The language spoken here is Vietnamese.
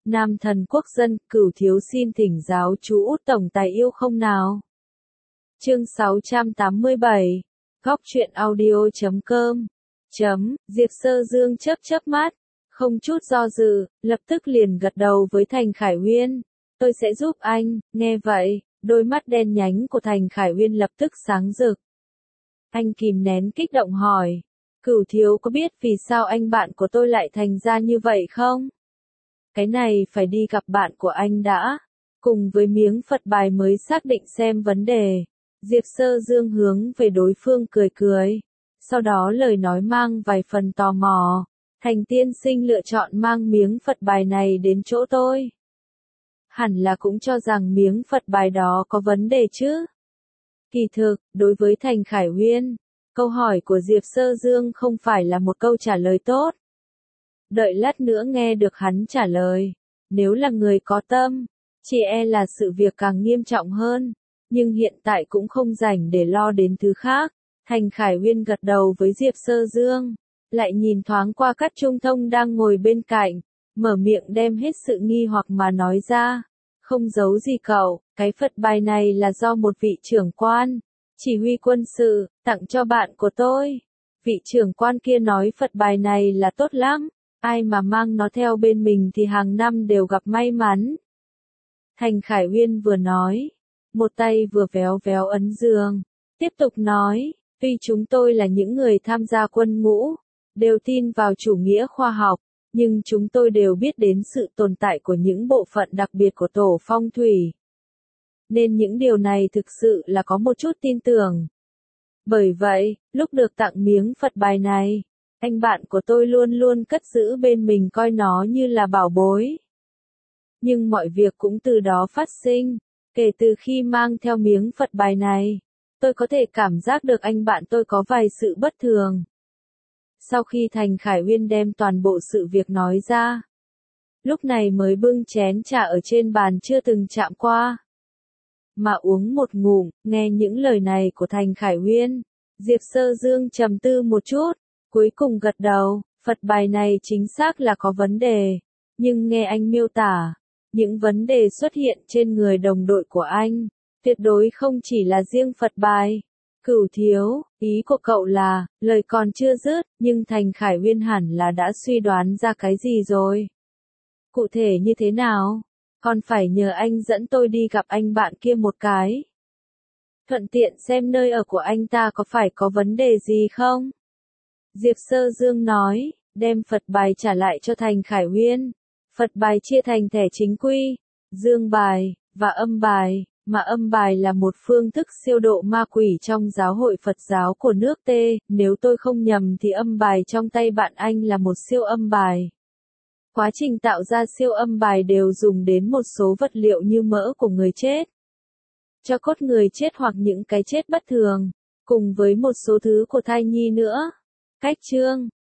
Nam thần quốc dân, Cửu thiếu xin thỉnh giáo chú Út tổng tài yêu không nào. Chương 687. Góc truyện audio.com. Diệp Sơ Dương chớp mắt, không chút do dự, lập tức liền gật đầu với Thành Khải Huyên. Tôi sẽ giúp anh. Nghe vậy, đôi mắt đen nhánh của Thành Khải Huyên lập tức sáng rực. Anh kìm nén kích động hỏi, Cửu thiếu có biết vì sao anh bạn của tôi lại thành ra như vậy không? Cái này phải đi gặp bạn của anh đã. Cùng với miếng Phật bài mới xác định xem vấn đề. Diệp Sơ Dương hướng về đối phương cười cười. Sau đó lời nói mang vài phần tò mò. Thành tiên sinh lựa chọn mang miếng Phật bài này đến chỗ tôi. Hẳn là cũng cho rằng miếng Phật bài đó có vấn đề chứ. Kỳ thực, đối với Thành Khải Huyên, câu hỏi của Diệp Sơ Dương không phải là một câu trả lời tốt. Đợi lát nữa nghe được hắn trả lời, nếu là người có tâm, chỉ e là sự việc càng nghiêm trọng hơn, nhưng hiện tại cũng không rảnh để lo đến thứ khác. Thành Khải Huyên gật đầu với Diệp Sơ Dương, lại nhìn thoáng qua Cát Trung Thông đang ngồi bên cạnh, mở miệng đem hết sự nghi hoặc mà nói ra. Không giấu gì cậu, cái Phật bài này là do một vị trưởng quan, chỉ huy quân sự, tặng cho bạn của tôi. Vị trưởng quan kia nói Phật bài này là tốt lắm, ai mà mang nó theo bên mình thì hàng năm đều gặp may mắn. Thành Khải Huyên vừa nói, một tay vừa véo véo ấn giường, tiếp tục nói, tuy chúng tôi là những người tham gia quân ngũ, đều tin vào chủ nghĩa khoa học, nhưng chúng tôi đều biết đến sự tồn tại của những bộ phận đặc biệt của tổ phong thủy. Nên những điều này thực sự là có một chút tin tưởng. Bởi vậy, lúc được tặng miếng Phật bài này, anh bạn của tôi luôn luôn cất giữ bên mình coi nó như là bảo bối. Nhưng mọi việc cũng từ đó phát sinh, kể từ khi mang theo miếng Phật bài này, tôi có thể cảm giác được anh bạn tôi có vài sự bất thường. Sau khi Thành Khải Huyên đem toàn bộ sự việc nói ra, lúc này mới bưng chén trà ở trên bàn chưa từng chạm qua, mà uống một ngụm. Nghe những lời này của Thành Khải Huyên, Diệp Sơ Dương trầm tư một chút, cuối cùng gật đầu. Phật bài này chính xác là có vấn đề, nhưng nghe anh miêu tả, những vấn đề xuất hiện trên người đồng đội của anh, tuyệt đối không chỉ là riêng Phật bài. Cửu thiếu, ý của cậu là, lời còn chưa dứt, nhưng Thành Khải Huyên hẳn là đã suy đoán ra cái gì rồi. Cụ thể như thế nào? Còn phải nhờ anh dẫn tôi đi gặp anh bạn kia một cái. Thuận tiện xem nơi ở của anh ta có phải có vấn đề gì không? Diệp Sơ Dương nói, đem Phật bài trả lại cho Thành Khải Huyên. Phật bài chia thành thẻ chính quy, dương bài, và âm bài. Mà âm bài là một phương thức siêu độ ma quỷ trong giáo hội Phật giáo của nước T, nếu tôi không nhầm thì âm bài trong tay bạn anh là một siêu âm bài. Quá trình tạo ra siêu âm bài đều dùng đến một số vật liệu như mỡ của người chết, cho cốt người chết hoặc những cái chết bất thường, cùng với một số thứ của thai nhi nữa. Cách chương